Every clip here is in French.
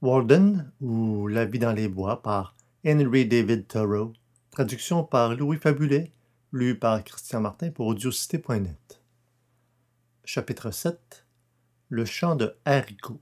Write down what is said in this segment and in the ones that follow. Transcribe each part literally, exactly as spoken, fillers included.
Walden ou La vie dans les bois par Henry David Thoreau. Traduction par Louis Fabulet, lu par Christian Martin pour audiocité point net. Chapitre sept. Le champ de haricots.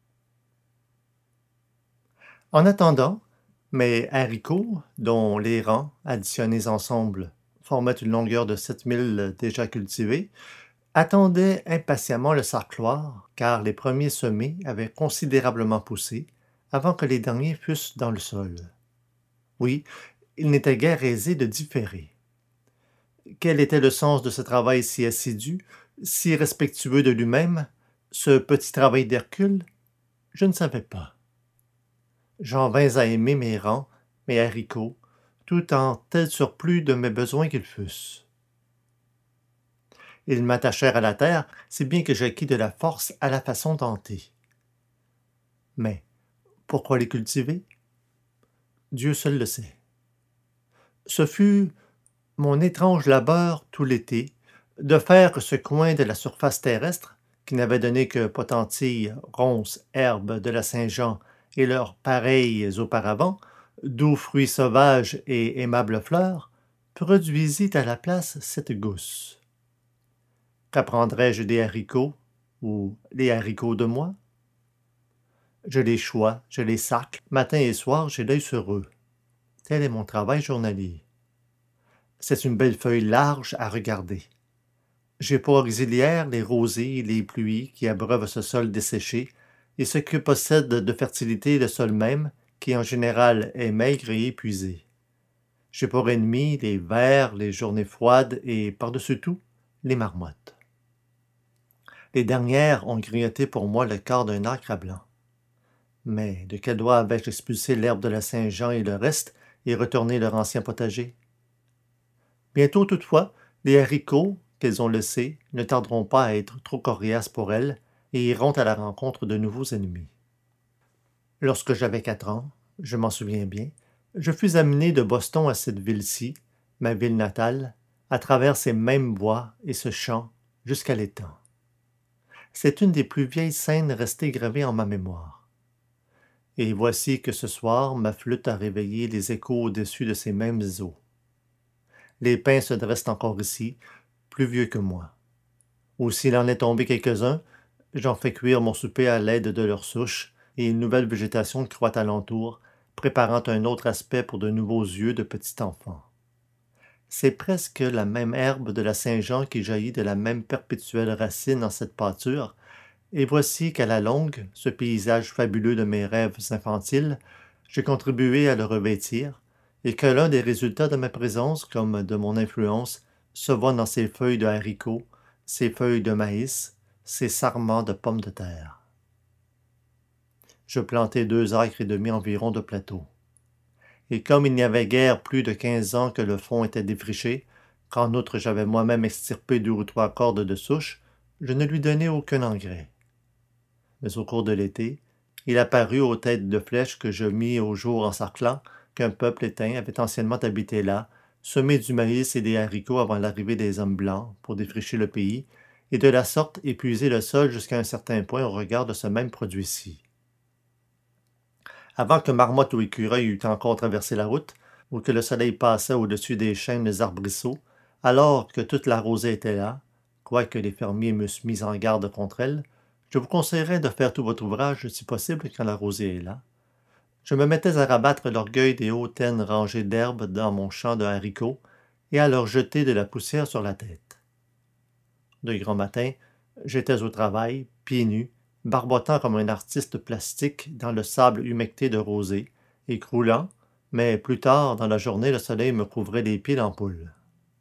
En attendant, mes haricots, dont les rangs, additionnés ensemble, formaient une longueur de sept milles déjà cultivés, attendaient impatiemment le sarcloir, car les premiers semés avaient considérablement poussé avant que les derniers fussent dans le sol. Oui, il n'était guère aisé de différer. Quel était le sens de ce travail si assidu, si respectueux de lui-même, ce petit travail d'Hercule? Je ne savais pas. J'en vins à aimer mes rangs, mes haricots, tout en tel surplus de mes besoins qu'ils fussent. Ils m'attachèrent à la terre, si bien que j'acquis de la force à la façon tentée. Mais pourquoi les cultiver? Dieu seul le sait. Ce fut mon étrange labeur tout l'été de faire que ce coin de la surface terrestre, qui n'avait donné que potentilles, ronces, herbes de la Saint-Jean et leurs pareilles auparavant, doux fruits sauvages et aimables fleurs, produisit à la place cette gousse. Qu'apprendrais-je des haricots, ou les haricots de moi? Je les chois, je les sac, matin et soir, j'ai l'œil sur eux. Tel est mon travail journalier. C'est une belle feuille large à regarder. J'ai pour auxiliaires les rosées et les pluies qui abreuvent ce sol desséché et ce que possède de fertilité le sol même, qui en général est maigre et épuisé. J'ai pour ennemis les vers, les journées froides et, par-dessus tout, les marmottes. Les dernières ont grignoté pour moi le quart d'un acre à blanc. Mais de quel doigt avais-je expulsé l'herbe de la Saint-Jean et le reste et retourné leur ancien potager? Bientôt, toutefois, les haricots qu'elles ont laissés ne tarderont pas à être trop coriaces pour elles et iront à la rencontre de nouveaux ennemis. Lorsque j'avais quatre ans, je m'en souviens bien, je fus amené de Boston à cette ville-ci, ma ville natale, à travers ces mêmes bois et ce champ jusqu'à l'étang. C'est une des plus vieilles scènes restées gravées en ma mémoire. Et voici que ce soir, ma flûte a réveillé les échos au-dessus de ces mêmes eaux. Les pins se dressent encore ici, plus vieux que moi. Ou s'il en est tombé quelques-uns, j'en fais cuire mon souper à l'aide de leurs souches, et une nouvelle végétation croît alentour, préparant un autre aspect pour de nouveaux yeux de petit enfant. C'est presque la même herbe de la Saint-Jean qui jaillit de la même perpétuelle racine en cette pâture, et voici qu'à la longue, ce paysage fabuleux de mes rêves infantiles, j'ai contribué à le revêtir, et que l'un des résultats de ma présence comme de mon influence se voit dans ces feuilles de haricots, ces feuilles de maïs, ces sarments de pommes de terre. Je plantai deux acres et demi environ de plateau. Et comme il n'y avait guère plus de quinze ans que le fond était défriché, qu'en outre j'avais moi-même extirpé deux ou trois cordes de souche, je ne lui donnai aucun engrais. Mais au cours de l'été, il apparut aux têtes de flèches que je mis au jour encerclant qu'un peuple éteint avait anciennement habité là, semé du maïs et des haricots avant l'arrivée des hommes blancs pour défricher le pays, et de la sorte épuiser le sol jusqu'à un certain point au regard de ce même produit-ci. Avant que marmotte ou écureuil eût encore traversé la route, ou que le soleil passait au-dessus des chênes arbrisseaux, alors que toute la rosée était là, quoique les fermiers m'eussent mis en garde contre elle, je vous conseillerais de faire tout votre ouvrage, si possible, quand la rosée est là. Je me mettais à rabattre l'orgueil des hautaines rangées d'herbes dans mon champ de haricots et à leur jeter de la poussière sur la tête. De grand matin, j'étais au travail, pieds nus, barbotant comme un artiste plastique dans le sable humecté de rosée, et croulant, mais plus tard dans la journée le soleil me couvrait les pieds d'ampoule.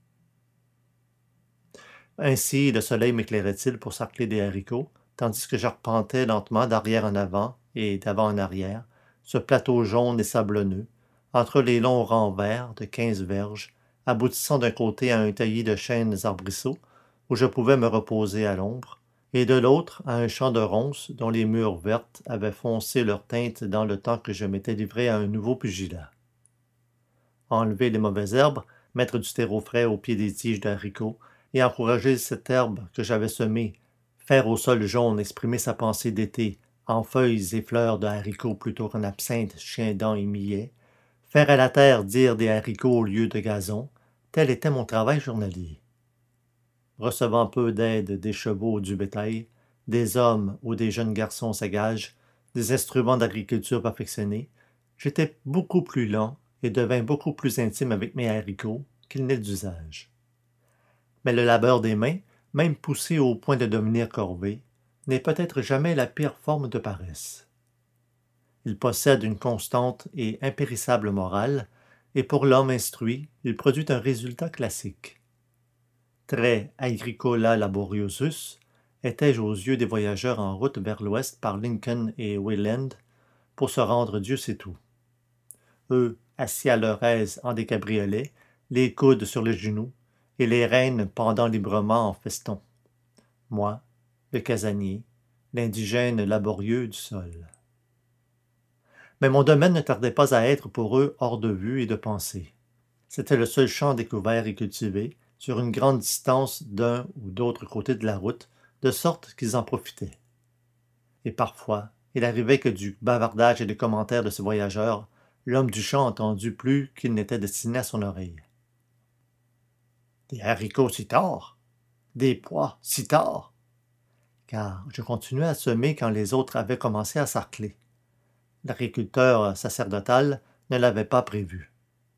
Ainsi le soleil m'éclairait-il pour sarcler des haricots, tandis que j'arpentais lentement d'arrière en avant et d'avant en arrière ce plateau jaune et sablonneux, entre les longs rangs verts de quinze verges, aboutissant d'un côté à un taillis de chênes arbrisseaux, où je pouvais me reposer à l'ombre, et de l'autre à un champ de ronces dont les mûres vertes avaient foncé leur teinte dans le temps que je m'étais livré à un nouveau pugilat. Enlever les mauvaises herbes, mettre du terreau frais au pied des tiges de haricots, et encourager cette herbe que j'avais semée, faire au sol jaune exprimer sa pensée d'été, en feuilles et fleurs de haricots plutôt qu'en absinthe, chiendents et millet, faire à la terre dire des haricots au lieu de gazon, tel était mon travail journalier. Recevant peu d'aide des chevaux ou du bétail, des hommes ou des jeunes garçons sagages, des instruments d'agriculture perfectionnés, j'étais beaucoup plus lent et devins beaucoup plus intime avec mes haricots qu'il n'est d'usage. Mais le labeur des mains, même poussé au point de devenir corvée, n'est peut-être jamais la pire forme de paresse. Il possède une constante et impérissable morale, et pour l'homme instruit, il produit un résultat classique. Très agricola laboriosus étais-je aux yeux des voyageurs en route vers l'ouest par Lincoln et Wayland pour se rendre Dieu sait où. Eux, assis à leur aise en des cabriolets, les coudes sur les genoux et les rênes pendant librement en feston. Moi, le casanier, l'indigène laborieux du sol. Mais mon domaine ne tardait pas à être pour eux hors de vue et de pensée. C'était le seul champ découvert et cultivé, sur une grande distance d'un ou d'autre côté de la route, de sorte qu'ils en profitaient. Et parfois, il arrivait que du bavardage et des commentaires de ces voyageurs, l'homme du champ entendît plus qu'il n'était destiné à son oreille. Des haricots si tard, des pois si tard, car je continuais à semer quand les autres avaient commencé à sarcler. L'agriculteur sacerdotal ne l'avait pas prévu.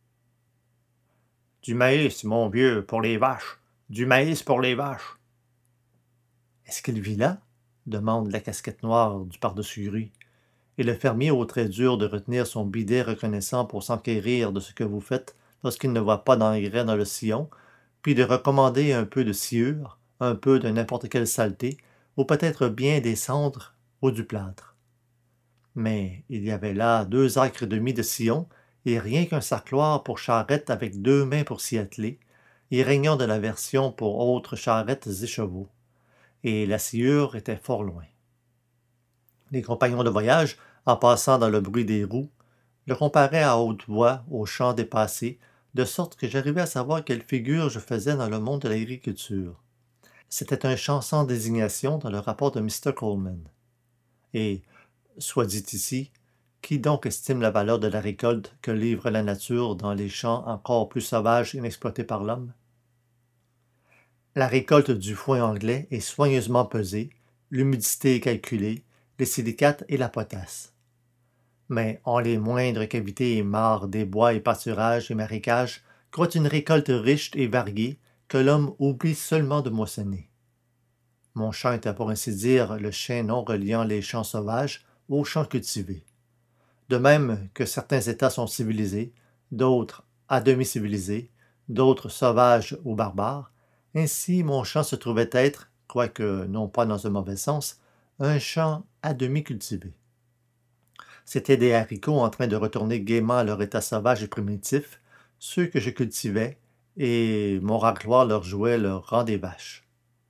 Du maïs, mon vieux, pour les vaches. Du maïs pour les vaches. Est-ce qu'il vit là? Demande la casquette noire du par-dessus gris. Et le fermier au trait dur de retenir son bidet reconnaissant pour s'enquérir de ce que vous faites lorsqu'il ne voit pas d'engrais dans le sillon, puis de recommander un peu de sciure, un peu de n'importe quelle saleté, ou peut-être bien des cendres ou du plâtre. Mais il y avait là deux acres et demi de sillon, et rien qu'un sarcloir pour charrette avec deux mains pour s'y atteler, et régnant de l'aversion pour autres charrettes et chevaux. Et la sciure était fort loin. Les compagnons de voyage, en passant dans le bruit des roues, le comparaient à haute voix aux champs dépassés, de sorte que j'arrivais à savoir quelle figure je faisais dans le monde de l'agriculture. C'était un champ sans désignation dans le rapport de mister Coleman. Et, soit dit ici, qui donc estime la valeur de la récolte que livre la nature dans les champs encore plus sauvages inexploités par l'homme? La récolte du foin anglais est soigneusement pesée, l'humidité est calculée, les silicates et la potasse. Mais en les moindres cavités et mares des bois et pâturages et marécages croît une récolte riche et variée que l'homme oublie seulement de moissonner. Mon champ était pour ainsi dire le chaînon reliant les champs sauvages aux champs cultivés. De même que certains États sont civilisés, d'autres à demi civilisés, d'autres sauvages ou barbares, ainsi mon champ se trouvait être, quoique non pas dans un mauvais sens, un champ à demi cultivé. C'étaient des haricots en train de retourner gaiement à leur état sauvage et primitif, ceux que je cultivais, et mon racloir leur jouait le rang des vaches.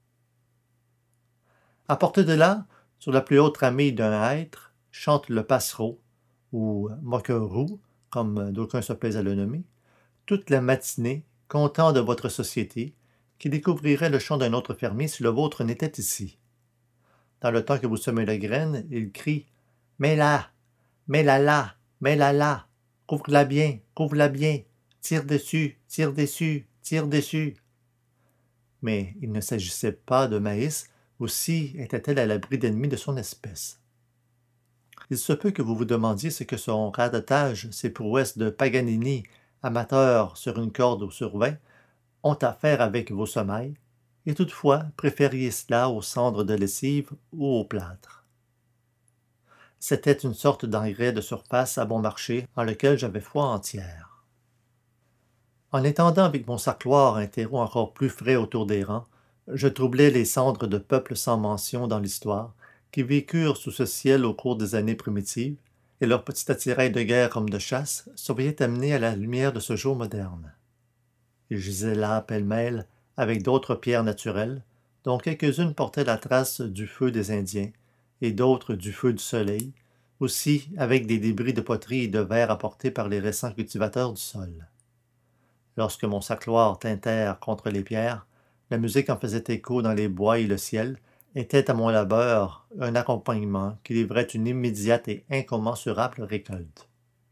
À portée de là, sur la plus haute ramille d'un hêtre, chante le passereau, ou moquerou, comme d'aucuns se plaisent à le nommer, toute la matinée, content de votre société, qui découvrirait le champ d'un autre fermier si le vôtre n'était ici. Dans le temps que vous semez la graine, il crie « Mets-la, mets-la là, mets-la là, couvre-la bien, couvre-la bien, tire dessus, tire dessus, tire dessus. » Mais il ne s'agissait pas de maïs, aussi était-elle à l'abri d'ennemis de son espèce. Il se peut que vous vous demandiez ce que son radotage, ses prouesses de Paganini, amateur sur une corde ou sur vingt, ont à faire avec vos semailles, et toutefois préfériez cela aux cendres de lessive ou au plâtre. C'était une sorte d'engrais de surface à bon marché en lequel j'avais foi entière. En étendant avec mon sarcloir un terreau encore plus frais autour des rangs, je troublais les cendres de peuples sans mention dans l'histoire, qui vécurent sous ce ciel au cours des années primitives, et leur petit attirail de guerre comme de chasse se voyait amené à la lumière de ce jour moderne. Ils gisaient là pêle-mêle avec d'autres pierres naturelles, dont quelques-unes portaient la trace du feu des Indiens, et d'autres du feu du soleil, aussi avec des débris de poterie et de verre apportés par les récents cultivateurs du sol. Lorsque mon sarcloir tintèrent contre les pierres, la musique en faisait écho dans les bois et le ciel, était à mon labeur un accompagnement qui livrait une immédiate et incommensurable récolte.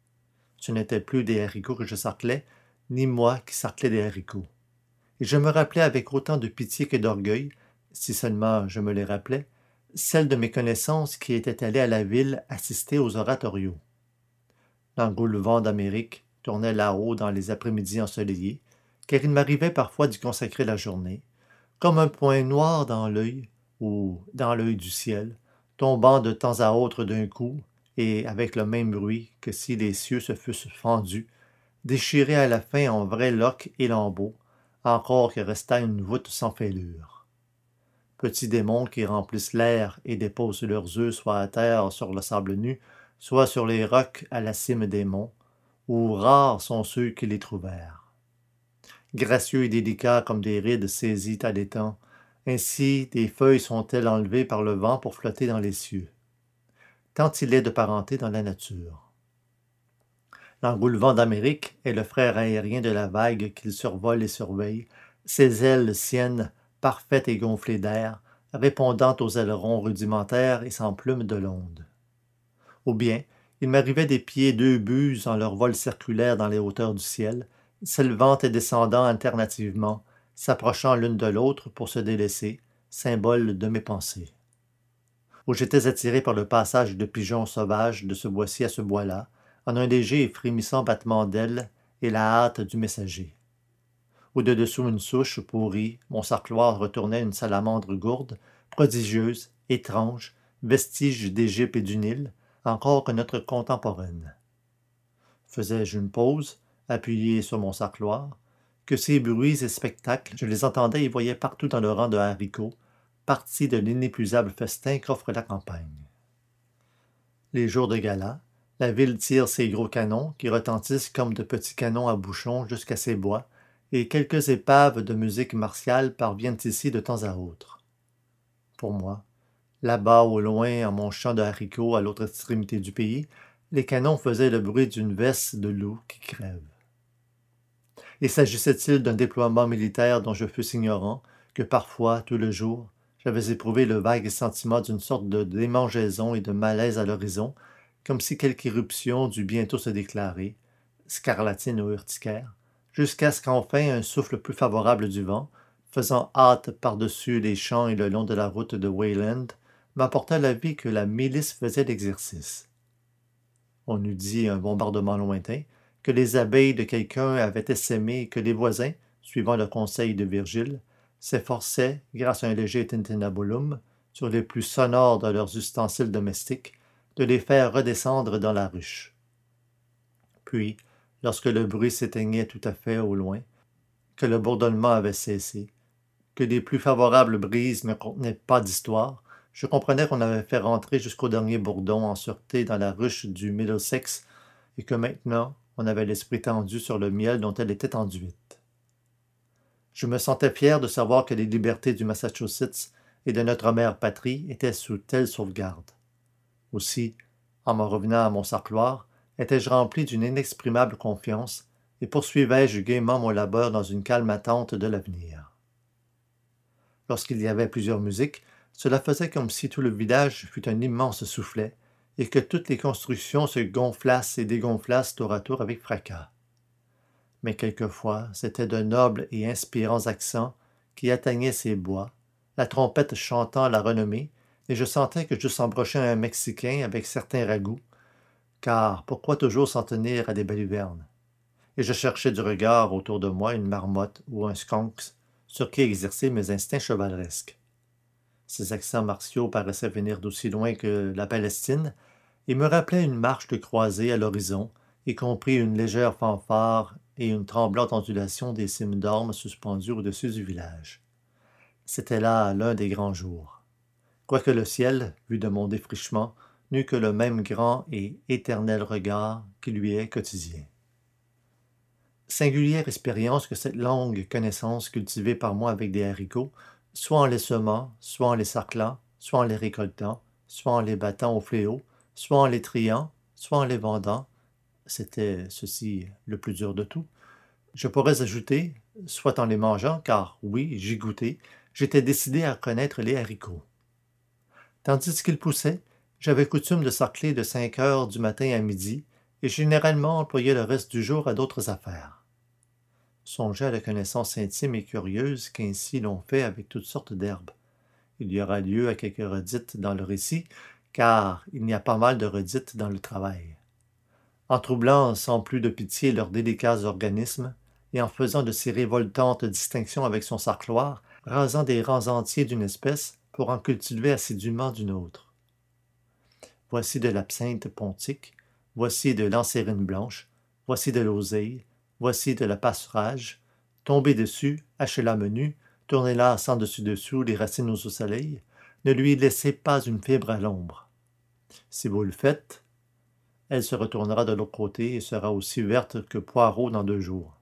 Ce n'était plus des haricots que je sarclais, ni moi qui sarclais des haricots. Et je me rappelais avec autant de pitié que d'orgueil, si seulement je me les rappelais, celles de mes connaissances qui étaient allées à la ville assister aux oratorios. L'engoulevent d'Amérique tournait là-haut dans les après-midi ensoleillés, car il m'arrivait parfois d'y consacrer la journée, comme un point noir dans l'œil, ou dans l'œil du ciel, tombant de temps à autre d'un coup, et avec le même bruit que si les cieux se fussent fendus, déchirés à la fin en vrais loques et lambeaux, encore que restât une voûte sans fêlure. Petits démons qui remplissent l'air et déposent leurs œufs soit à terre sur le sable nu, soit sur les rocs à la cime des monts, où rares sont ceux qui les trouvèrent. Gracieux et délicats comme des rides saisies à l'étang, ainsi des feuilles sont-elles enlevées par le vent pour flotter dans les cieux. Tant il est de parenté dans la nature. L'engoulevent d'Amérique est le frère aérien de la vague qu'il survole et surveille, ses ailes siennes, parfaites et gonflées d'air, répondant aux ailerons rudimentaires et sans plumes de l'onde. Ou bien, il m'arrivait d'épier deux buses en leur vol circulaire dans les hauteurs du ciel, s'élevant et descendant alternativement, s'approchant l'une de l'autre pour se délaisser, symbole de mes pensées. Où j'étais attiré par le passage de pigeons sauvages de ce bois-ci à ce bois-là, en un léger et frémissant battement d'ailes et la hâte du messager. Ou de dessous une souche pourrie, mon sarcloir retournait une salamandre gourde, prodigieuse, étrange, vestige d'Égypte et du Nil, encore que notre contemporaine. Faisais-je une pause, appuyé sur mon sarcloir, que ces bruits et spectacles, je les entendais et voyais partout dans le rang de haricots, partie de l'inépuisable festin qu'offre la campagne. Les jours de gala, la ville tire ses gros canons qui retentissent comme de petits canons à bouchons jusqu'à ses bois, et quelques épaves de musique martiale parviennent ici de temps à autre. Pour moi, là-bas au loin, en mon champ de haricots à l'autre extrémité du pays, les canons faisaient le bruit d'une veste de loup qui crève. Et s'agissait-il d'un déploiement militaire dont je fusse ignorant, que parfois, tout le jour, j'avais éprouvé le vague sentiment d'une sorte de démangeaison et de malaise à l'horizon, comme si quelque éruption dût bientôt se déclarer, scarlatine ou urticaire, jusqu'à ce qu'enfin un souffle plus favorable du vent, faisant hâte par-dessus les champs et le long de la route de Wayland, m'apporta l'avis que la milice faisait l'exercice. On eût dit un bombardement lointain, que les abeilles de quelqu'un avaient essaimé et que les voisins, suivant le conseil de Virgile, s'efforçaient, grâce à un léger tintinnabulum, sur les plus sonores de leurs ustensiles domestiques, de les faire redescendre dans la ruche. Puis, lorsque le bruit s'éteignait tout à fait au loin, que le bourdonnement avait cessé, que les plus favorables brises ne contenaient pas d'histoire, je comprenais qu'on avait fait rentrer jusqu'au dernier bourdon en sûreté dans la ruche du Middlesex et que maintenant on avait l'esprit tendu sur le miel dont elle était enduite. Je me sentais fier de savoir que les libertés du Massachusetts et de notre mère patrie étaient sous telle sauvegarde. Aussi, en me revenant à mon sarcloir, étais-je rempli d'une inexprimable confiance et poursuivais-je gaiement mon labeur dans une calme attente de l'avenir. Lorsqu'il y avait plusieurs musiques, cela faisait comme si tout le village fût un immense soufflet et que toutes les constructions se gonflassent et dégonflassent tour à tour avec fracas. Mais quelquefois, c'étaient de nobles et inspirants accents qui atteignaient ces bois, la trompette chantant la renommée, et je sentais que j'eusse embroché un Mexicain avec certains ragoûts, car pourquoi toujours s'en tenir à des balivernes? Et je cherchais du regard autour de moi une marmotte ou un sconx sur qui exercer mes instincts chevaleresques. Ces accents martiaux paraissaient venir d'aussi loin que la Palestine et me rappelaient une marche de croisée à l'horizon, y compris une légère fanfare et une tremblante ondulation des cimes d'ormes suspendues au-dessus du village. C'était là l'un des grands jours. Quoique le ciel, vu de mon défrichement, n'eût que le même grand et éternel regard qui lui est quotidien. Singulière expérience que cette longue connaissance cultivée par moi avec des haricots, soit en les semant, soit en les sarclant, soit en les récoltant, soit en les battant au fléau, soit en les triant, soit en les vendant, c'était ceci le plus dur de tout. Je pourrais ajouter, soit en les mangeant, car oui, j'y goûtais, j'étais décidé à connaître les haricots. Tandis qu'il poussait, j'avais coutume de sarcler de cinq heures du matin à midi et généralement employais le reste du jour à d'autres affaires. Songez à la connaissance intime et curieuse qu'ainsi l'on fait avec toutes sortes d'herbes. Il y aura lieu à quelques redites dans le récit, car il y a pas mal de redites dans le travail. En troublant sans plus de pitié leurs délicats organismes, et en faisant de ces révoltantes distinctions avec son sarcloir, rasant des rangs entiers d'une espèce pour en cultiver assidûment d'une autre. Voici de l'absinthe pontique, voici de l'ancérine blanche, voici de l'oseille, voici de la passerage, tombez dessus, hachez-la menu, tournez-la sans dessus-dessous les racines au soleil, ne lui laissez pas une fibre à l'ombre. Si vous le faites, elle se retournera de l'autre côté et sera aussi verte que poireau dans deux jours.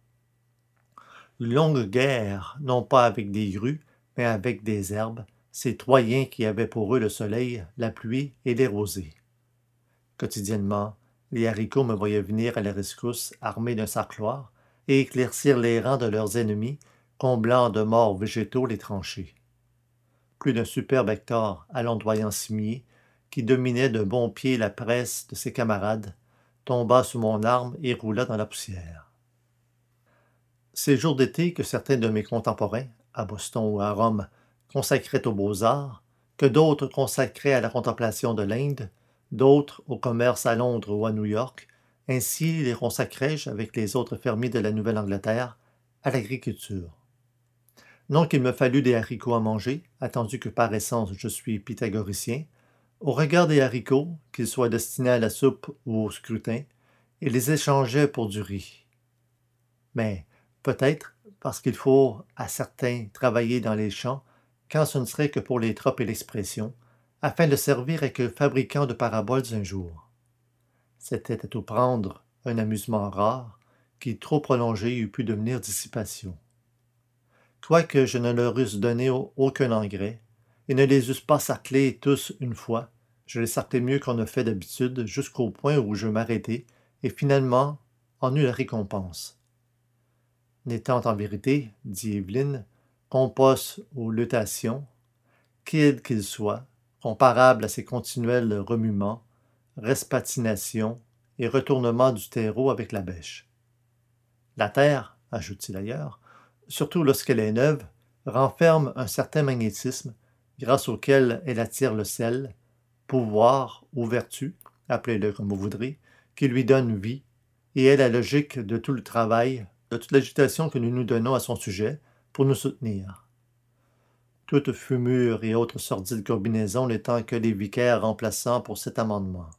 Une longue guerre, non pas avec des grues, mais avec des herbes, ces Troyens qui avaient pour eux le soleil, la pluie et les rosées. Quotidiennement, les haricots me voyaient venir à la rescousse armés d'un sarcloir et éclaircir les rangs de leurs ennemis, comblant de morts végétaux les tranchées. Plus d'un superbe hectare alondoyant cimier, qui dominait d'un bon pied la presse de ses camarades, tomba sous mon arme et roula dans la poussière. Ces jours d'été que certains de mes contemporains, à Boston ou à Rome, consacraient aux beaux-arts, que d'autres consacraient à la contemplation de l'Inde, d'autres au commerce à Londres ou à New-York, ainsi les consacrai-je, avec les autres fermiers de la Nouvelle-Angleterre, à l'agriculture. Non qu'il me fallût des haricots à manger, attendu que par essence je suis pythagoricien, au regard des haricots, qu'ils soient destinés à la soupe ou au scrutin, et les échangeais pour du riz. Mais peut-être parce qu'il faut à certains travailler dans les champs, quand ce ne serait que pour les tropes et l'expression, afin de servir à quelques fabricants de paraboles un jour. C'était à tout prendre un amusement rare, qui trop prolongé eût pu devenir dissipation. Quoique je ne leur eusse donné aucun engrais, et ne les eusse pas sarclés tous une fois, je les sarclai mieux qu'on ne fait d'habitude, jusqu'au point où je m'arrêtai, et finalement en eus la récompense. N'étant en vérité, dit Évelyne, compost aux lutations, quels qu'ils soient, comparables à ces continuels remuements, respatinations et retournements du terreau avec la bêche. La terre, ajoute-t-il ailleurs, surtout lorsqu'elle est neuve, renferme un certain magnétisme, grâce auquel elle attire le sel, pouvoir ou vertu, appelez-le comme vous voudrez, qui lui donne vie, et est la logique de tout le travail, de toute l'agitation que nous nous donnons à son sujet, pour nous soutenir. Toute fumure et autres sordides combinaisons n'étant que les vicaires remplaçants pour cet amendement.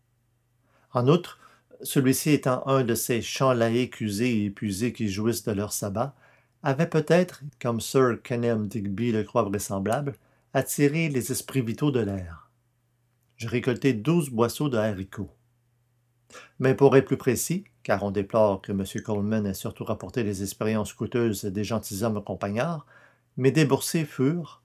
En outre, celui-ci étant un de ces champs laïcs usés et épuisés qui jouissent de leur sabbat, avait peut-être, comme Sir Kenelm Digby le croit vraisemblable, attiré les esprits vitaux de l'air. J'ai récolté douze boisseaux de haricots. Mais pour être plus précis, car on déplore que M. Coleman ait surtout rapporté les expériences coûteuses des gentilshommes compagnards, mes déboursés furent,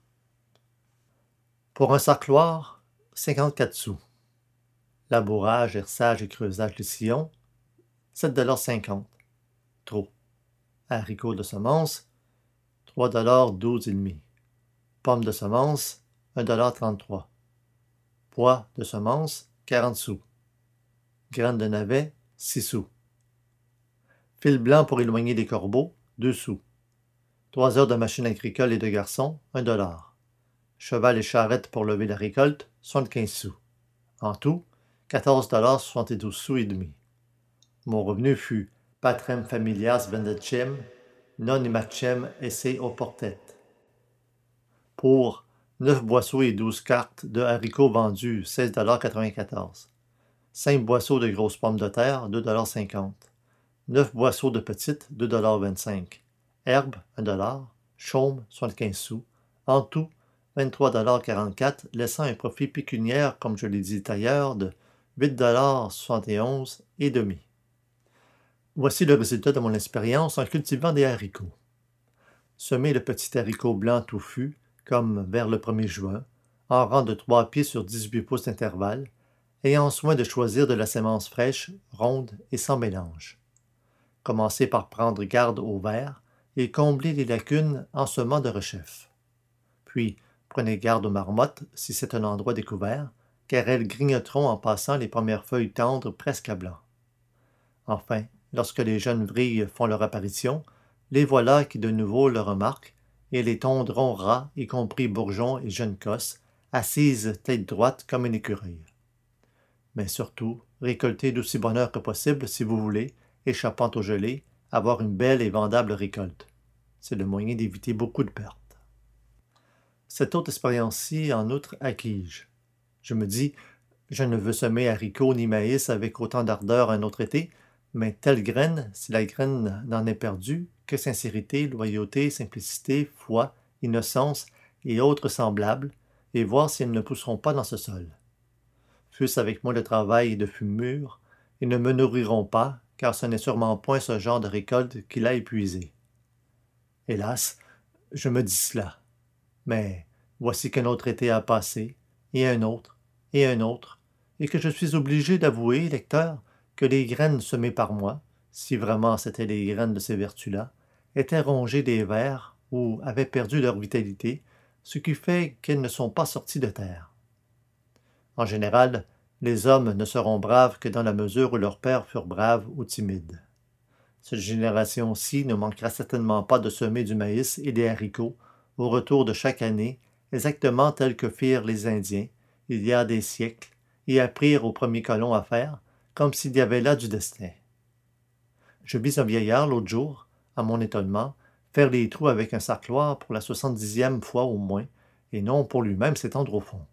pour un sarcloir, cinquante-quatre sous. Labourage, herçage et creusage de sillons, sept dollars cinquante. Trop. Haricots de semence, trois dollars douze et demi. Pommes de semence, un dollar trente-trois. Pois de semence, quarante sous. Graines de navets, six sous. Fil blanc pour éloigner les corbeaux, deux sous. Trois heures de machine agricole et de garçon, un dollar. Cheval et charrette pour lever la récolte, soixante-quinze sous. En tout, quatorze dollars soixante-douze sous et demi. Mon revenu fut patrem familias vendecem, non imacem esse oportet. Pour neuf boisseaux et douze cartes de haricots vendus, seize dollars quatre-vingt-quatorze. cinq boisseaux de grosses pommes de terre, deux dollars cinquante. neuf boisseaux de petites, deux dollars vingt-cinq. Herbes, un dollar. Chaume, soixante-quinze sous. En tout, vingt-trois dollars quarante-quatre, laissant un profit pécuniaire, comme je l'ai dit ailleurs, de huit dollars soixante et onze et demi. Voici le résultat de mon expérience en cultivant des haricots. Semez le petit haricot blanc touffu, comme vers le premier juin, en rang de trois pieds sur dix-huit pouces d'intervalle, ayant soin de choisir de la sémence fraîche, ronde et sans mélange. Commencez par prendre garde aux vers et combler les lacunes en semant de rechef. Puis, Prenez garde aux marmottes si c'est un endroit découvert, car elles grignoteront en passant les premières feuilles tendres presque à blanc. Enfin, lorsque les jeunes vrilles font leur apparition, les voilà qui de nouveau le remarquent, et les tondrons rats, y compris bourgeons et jeunes cosses, assises tête droite comme une écureuil. Mais surtout, récoltez d'aussi bonne heure que possible si vous voulez, échappant au gelé, avoir une belle et vendable récolte. C'est le moyen d'éviter beaucoup de pertes. Cette autre expérience-ci, en outre, acquis-je. Je me dis, je ne veux semer haricots ni maïs avec autant d'ardeur un autre été, mais telle graine, si la graine n'en est perdue, que sincérité, loyauté, simplicité, foi, innocence et autres semblables, et voir si elles ne pousseront pas dans ce sol. Fût-ce avec moins de travail et de fumure, ils ne me nourriront pas, car ce n'est sûrement point ce genre de récolte qui l'a épuisé. Hélas, je me dis cela. Mais voici qu'un autre été a passé, et un autre, et un autre, et que je suis obligé d'avouer, lecteur, que les graines semées par moi, si vraiment c'étaient les graines de ces vertus-là, étaient rongées des vers ou avaient perdu leur vitalité, ce qui fait qu'elles ne sont pas sorties de terre. En général, les hommes ne seront braves que dans la mesure où leurs pères furent braves ou timides. Cette génération-ci ne manquera certainement pas de semer du maïs et des haricots au retour de chaque année, exactement tel que firent les Indiens, il y a des siècles, et apprirent aux premiers colons à faire, comme s'il y avait là du destin. Je vis un vieillard l'autre jour, à mon étonnement, faire les trous avec un sarcloir pour la soixante-dixième fois au moins, et non pour lui-même s'étendre au fond.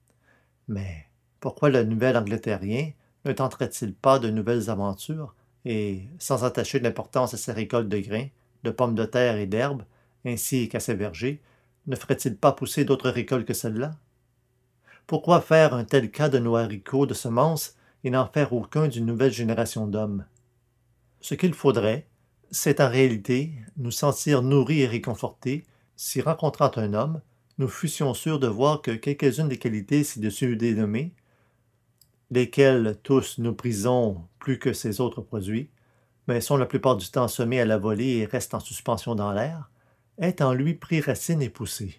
Mais pourquoi le nouvel Angleterrien ne tenterait-il pas de nouvelles aventures, et, sans attacher d'importance à ses récoltes de grains, de pommes de terre et d'herbes, ainsi qu'à ses vergers, ne ferait-il pas pousser d'autres récoltes que celles-là? Pourquoi faire un tel cas de nos haricots de semences et n'en faire aucun d'une nouvelle génération d'hommes? Ce qu'il faudrait, c'est en réalité nous sentir nourris et réconfortés si, rencontrant un homme, nous fussions sûrs de voir que quelques-unes des qualités ci-dessus dénommées, lesquelles tous nous prisons plus que ces autres produits, mais sont la plupart du temps semés à la volée et restent en suspension dans l'air, aient en lui pris racine et poussé.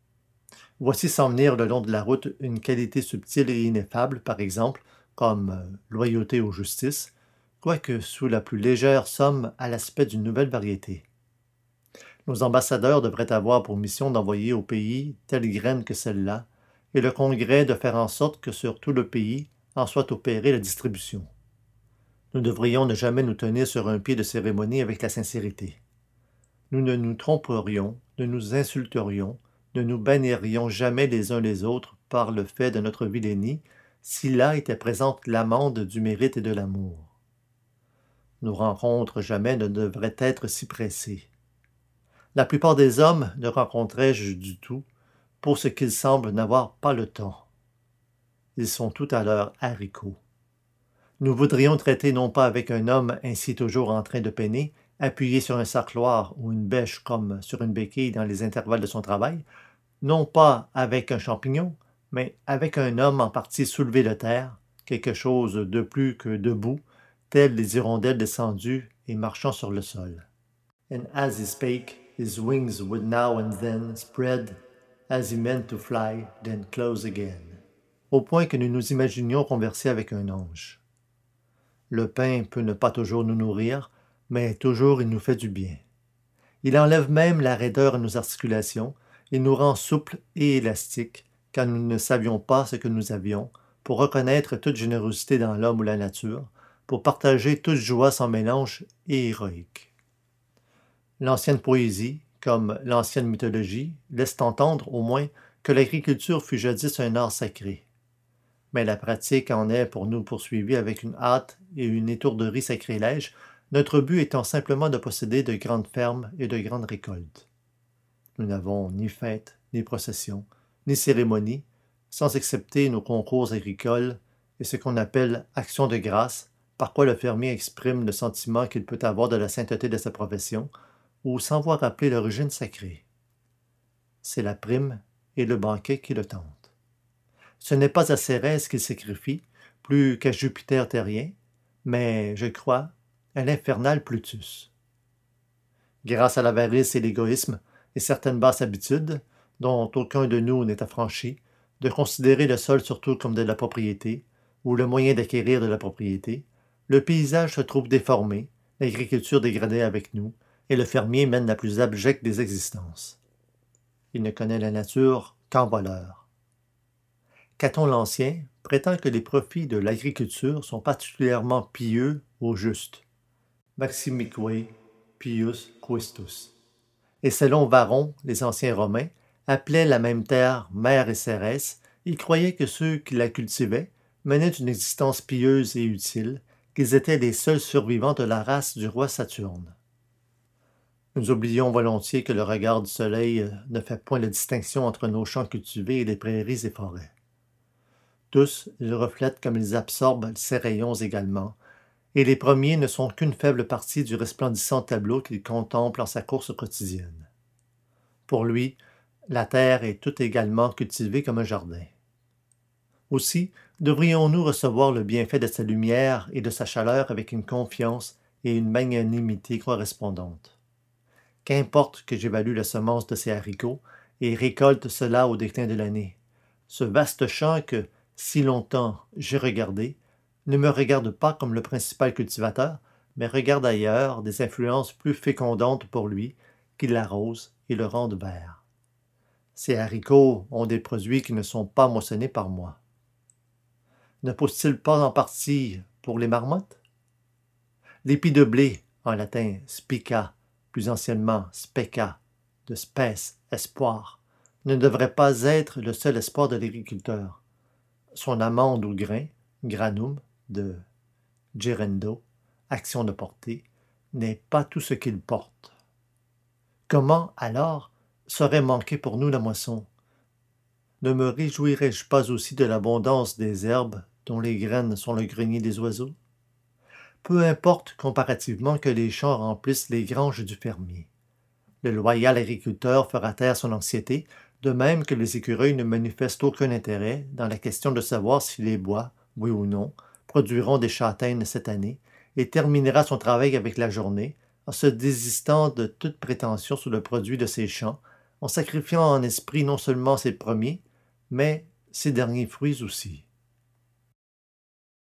Voici s'en venir le long de la route une qualité subtile et ineffable, par exemple, comme euh, loyauté aux justices, quoique sous la plus légère somme à l'aspect d'une nouvelle variété. Nos ambassadeurs devraient avoir pour mission d'envoyer au pays telle graine que celle-là, et le Congrès de faire en sorte que sur tout le pays en soit opérée la distribution. Nous devrions ne jamais nous tenir sur un pied de cérémonie avec la sincérité. Nous ne nous tromperions, ne nous insulterions, ne nous bannirions jamais les uns les autres par le fait de notre vilainie, si là était présente l'amande du mérite et de l'amour. Nos rencontres jamais ne devraient être si pressées. La plupart des hommes ne rencontrai-je du tout, pour ce qu'ils semblent n'avoir pas le temps. Ils sont tout à l'heure haricots. Nous voudrions traiter non pas avec un homme ainsi toujours en train de peiner, appuyé sur un sarcloir ou une bêche comme sur une béquille dans les intervalles de son travail, non pas avec un champignon, mais avec un homme en partie soulevé de terre, quelque chose de plus que debout, telles les hirondelles descendues et marchant sur le sol. And as he spake, his wings would now and then spread, as he meant to fly, then close again. Au point que nous nous imaginions converser avec un ange. Le pain peut ne pas toujours nous nourrir, mais toujours il nous fait du bien. Il enlève même la raideur à nos articulations, il nous rend souples et élastiques, quand nous ne savions pas ce que nous avions, pour reconnaître toute générosité dans l'homme ou la nature, pour partager toute joie sans mélange et héroïque. L'ancienne poésie, comme l'ancienne mythologie, laisse entendre, au moins, que l'agriculture fut jadis un art sacré. Mais la pratique en est pour nous poursuivie avec une hâte et une étourderie sacrilège, notre but étant simplement de posséder de grandes fermes et de grandes récoltes. Nous n'avons ni fêtes, ni processions, ni cérémonies, sans excepter nos concours agricoles et ce qu'on appelle actions de grâce, par quoi le fermier exprime le sentiment qu'il peut avoir de la sainteté de sa profession, ou s'en voir rappeler l'origine sacrée. C'est la prime et le banquet qui le tentent. Ce n'est pas à Cérès qu'il sacrifie, plus qu'à Jupiter terrien, mais, je crois, à l'infernal Plutus. Grâce à l'avarice et l'égoïsme et certaines basses habitudes, dont aucun de nous n'est affranchi, de considérer le sol surtout comme de la propriété, ou le moyen d'acquérir de la propriété, le paysage se trouve déformé, l'agriculture dégradée avec nous, et le fermier mène la plus abjecte des existences. Il ne connaît la nature qu'en voleur. Caton l'Ancien prétend que les profits de l'agriculture sont particulièrement pieux au juste. Maximique pius quistus. Et selon Varron, les anciens Romains appelaient la même terre mère et Cérès, ils croyaient que ceux qui la cultivaient menaient une existence pieuse et utile, qu'ils étaient les seuls survivants de la race du roi Saturne. Nous oublions volontiers que le regard du soleil ne fait point la distinction entre nos champs cultivés et les prairies et forêts. Tous, ils reflètent comme ils absorbent ces rayons également, et les premiers ne sont qu'une faible partie du resplendissant tableau qu'il contemple en sa course quotidienne. Pour lui, la terre est toute également cultivée comme un jardin. Aussi, devrions-nous recevoir le bienfait de sa lumière et de sa chaleur avec une confiance et une magnanimité correspondantes. Qu'importe que j'évalue la semence de ces haricots et récolte cela au déclin de l'année. Ce vaste champ que, si longtemps, j'ai regardé, ne me regarde pas comme le principal cultivateur, mais regarde ailleurs des influences plus fécondantes pour lui, qui l'arrosent et le rendent vert. Ces haricots ont des produits qui ne sont pas moissonnés par moi. Ne poussent-ils pas en partie pour les marmottes? L'épi de blé, en latin spica, plus anciennement speca, de spes, espoir, ne devrait pas être le seul espoir de l'agriculteur. Son amande ou grain, granum, de gerendo, action de porter, n'est pas tout ce qu'il porte. Comment, alors, serait manquée pour nous la moisson? Ne me réjouirais-je pas aussi de l'abondance des herbes dont les graines sont le grenier des oiseaux? Peu importe comparativement que les champs remplissent les granges du fermier. Le loyal agriculteur fera taire son anxiété, de même que les écureuils ne manifestent aucun intérêt dans la question de savoir si les bois, oui ou non, produiront des châtaignes cette année, et terminera son travail avec la journée, en se désistant de toute prétention sur le produit de ses champs, en sacrifiant en esprit non seulement ses premiers, mais ses derniers fruits aussi.